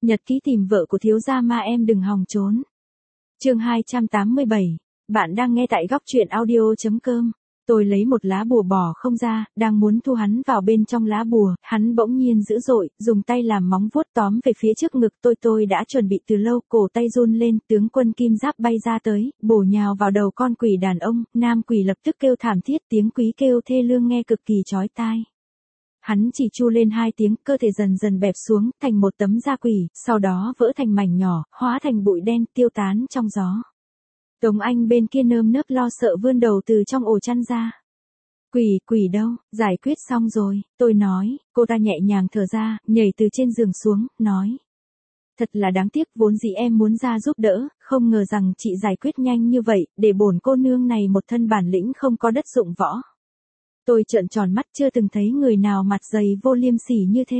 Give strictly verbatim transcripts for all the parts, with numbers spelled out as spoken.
Nhật ký tìm vợ của thiếu gia ma em đừng hòng trốn. Chương hai trăm tám mươi bảy. Bạn đang nghe tại góc truyện audio chấm com. Tôi lấy một lá bùa bỏ không ra, đang muốn thu hắn vào bên trong lá bùa, hắn bỗng nhiên dữ dội, dùng tay làm móng vuốt tóm về phía trước ngực tôi. Tôi đã chuẩn bị từ lâu, cổ tay run lên, tướng quân kim giáp bay ra tới, bổ nhào vào đầu con quỷ đàn ông, nam quỷ lập tức kêu thảm thiết, tiếng quý kêu thê lương nghe cực kỳ chói tai. Hắn chỉ chu lên hai tiếng, cơ thể dần dần bẹp xuống, thành một tấm da quỷ, sau đó vỡ thành mảnh nhỏ, hóa thành bụi đen, tiêu tán trong gió. Tống Anh bên kia nơm nớp lo sợ vươn đầu từ trong ổ chăn ra. Quỷ, quỷ đâu, giải quyết xong rồi, tôi nói, cô ta nhẹ nhàng thở ra, nhảy từ trên giường xuống, nói. Thật là đáng tiếc, vốn dĩ em muốn ra giúp đỡ, không ngờ rằng chị giải quyết nhanh như vậy, để bổn cô nương này một thân bản lĩnh không có đất dụng võ. Tôi trợn tròn mắt, chưa từng thấy người nào mặt dày vô liêm sỉ như thế.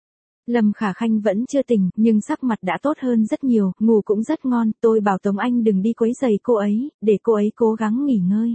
Lâm Khả Khanh vẫn chưa tỉnh, nhưng sắc mặt đã tốt hơn rất nhiều, ngủ cũng rất ngon. Tôi bảo Tống Anh đừng đi quấy rầy cô ấy, để cô ấy cố gắng nghỉ ngơi.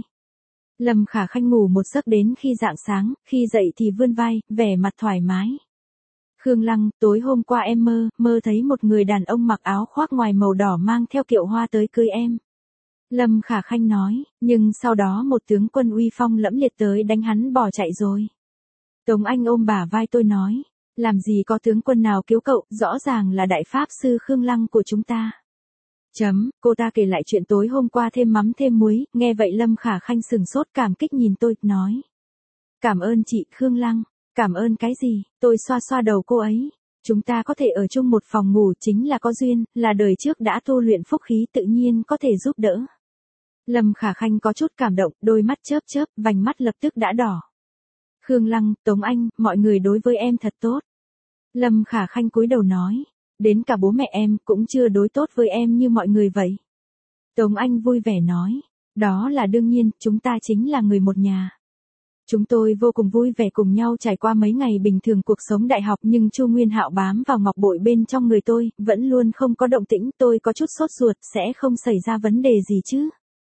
Lâm Khả Khanh ngủ một giấc đến khi rạng sáng, khi dậy thì vươn vai, vẻ mặt thoải mái. Khương Lăng, tối hôm qua em mơ, mơ thấy một người đàn ông mặc áo khoác ngoài màu đỏ mang theo kiệu hoa tới cưới em. Lâm Khả Khanh nói, nhưng sau đó một tướng quân uy phong lẫm liệt tới đánh hắn bỏ chạy rồi. Tống Anh ôm bả vai tôi nói, làm gì có tướng quân nào cứu cậu, rõ ràng là đại pháp sư Khương Lăng của chúng ta. Chấm, cô ta kể lại chuyện tối hôm qua thêm mắm thêm muối, nghe vậy Lâm Khả Khanh sừng sốt cảm kích nhìn tôi, nói. Cảm ơn chị Khương Lăng, cảm ơn cái gì, tôi xoa xoa đầu cô ấy. Chúng ta có thể ở chung một phòng ngủ chính là có duyên, là đời trước đã tu luyện phúc khí tự nhiên có thể giúp đỡ. Lâm Khả Khanh có chút cảm động, đôi mắt chớp chớp, vành mắt lập tức đã đỏ. Khương Lăng, Tống Anh, mọi người đối với em thật tốt. Lâm Khả Khanh cúi đầu nói, đến cả bố mẹ em cũng chưa đối tốt với em như mọi người vậy. Tống Anh vui vẻ nói, đó là đương nhiên, chúng ta chính là người một nhà. Chúng tôi vô cùng vui vẻ cùng nhau trải qua mấy ngày bình thường cuộc sống đại học, nhưng Chu Nguyên Hạo bám vào ngọc bội bên trong người tôi, vẫn luôn không có động tĩnh. Tôi có chút sốt ruột, sẽ không xảy ra vấn đề gì chứ.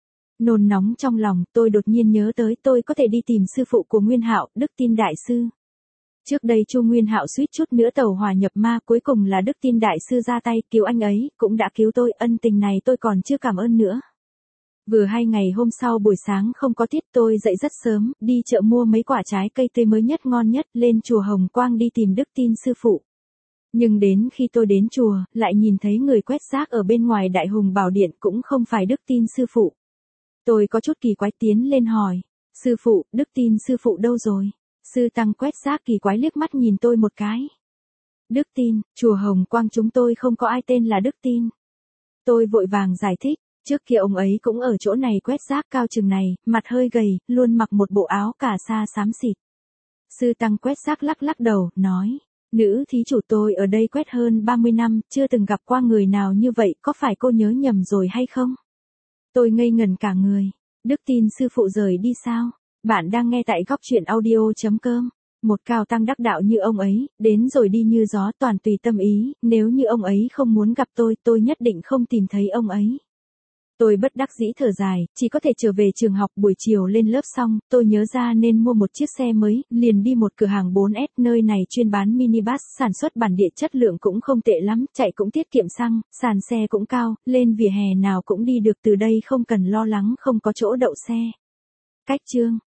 Nôn nóng trong lòng, tôi đột nhiên nhớ tới tôi có thể đi tìm sư phụ của Nguyên Hạo, Đức Tin Đại Sư. Trước đây Chu Nguyên Hạo suýt chút nữa tẩu hỏa nhập ma, cuối cùng là Đức Tin Đại Sư ra tay cứu anh ấy, cũng đã cứu tôi, ân tình này tôi còn chưa cảm ơn nữa. Vừa hay ngày hôm sau buổi sáng không có tiết, tôi dậy rất sớm, đi chợ mua mấy quả trái cây tươi mới nhất ngon nhất, lên chùa Hồng Quang đi tìm Đức Tin sư phụ. Nhưng đến khi tôi đến chùa, lại nhìn thấy người quét rác ở bên ngoài Đại Hùng Bảo Điện, cũng không phải Đức Tin sư phụ. Tôi có chút kỳ quái tiến lên hỏi, sư phụ, Đức Tin sư phụ đâu rồi? Sư tăng quét rác kỳ quái liếc mắt nhìn tôi một cái. Đức Tin, chùa Hồng Quang chúng tôi không có ai tên là Đức Tin. Tôi vội vàng giải thích, trước kia ông ấy cũng ở chỗ này quét rác, cao chừng này, mặt hơi gầy, luôn mặc một bộ áo cà sa xám xịt. Sư tăng quét rác lắc lắc đầu, nói, nữ thí chủ tôi ở đây quét hơn ba mươi năm, chưa từng gặp qua người nào như vậy, có phải cô nhớ nhầm rồi hay không? Tôi ngây ngẩn cả người, Đức Tin sư phụ rời đi sao? Bạn đang nghe tại góc truyện audio chấm com. Một cao tăng đắc đạo như ông ấy, đến rồi đi như gió, toàn tùy tâm ý, nếu như ông ấy không muốn gặp tôi, tôi nhất định không tìm thấy ông ấy. Tôi bất đắc dĩ thở dài, chỉ có thể trở về trường học. Buổi chiều lên lớp xong, tôi nhớ ra nên mua một chiếc xe mới, liền đi một cửa hàng bốn S, nơi này chuyên bán minibus, sản xuất bản địa, chất lượng cũng không tệ lắm, chạy cũng tiết kiệm xăng, sàn xe cũng cao, lên vỉa hè nào cũng đi được, từ đây không cần lo lắng không có chỗ đậu xe. Cách chương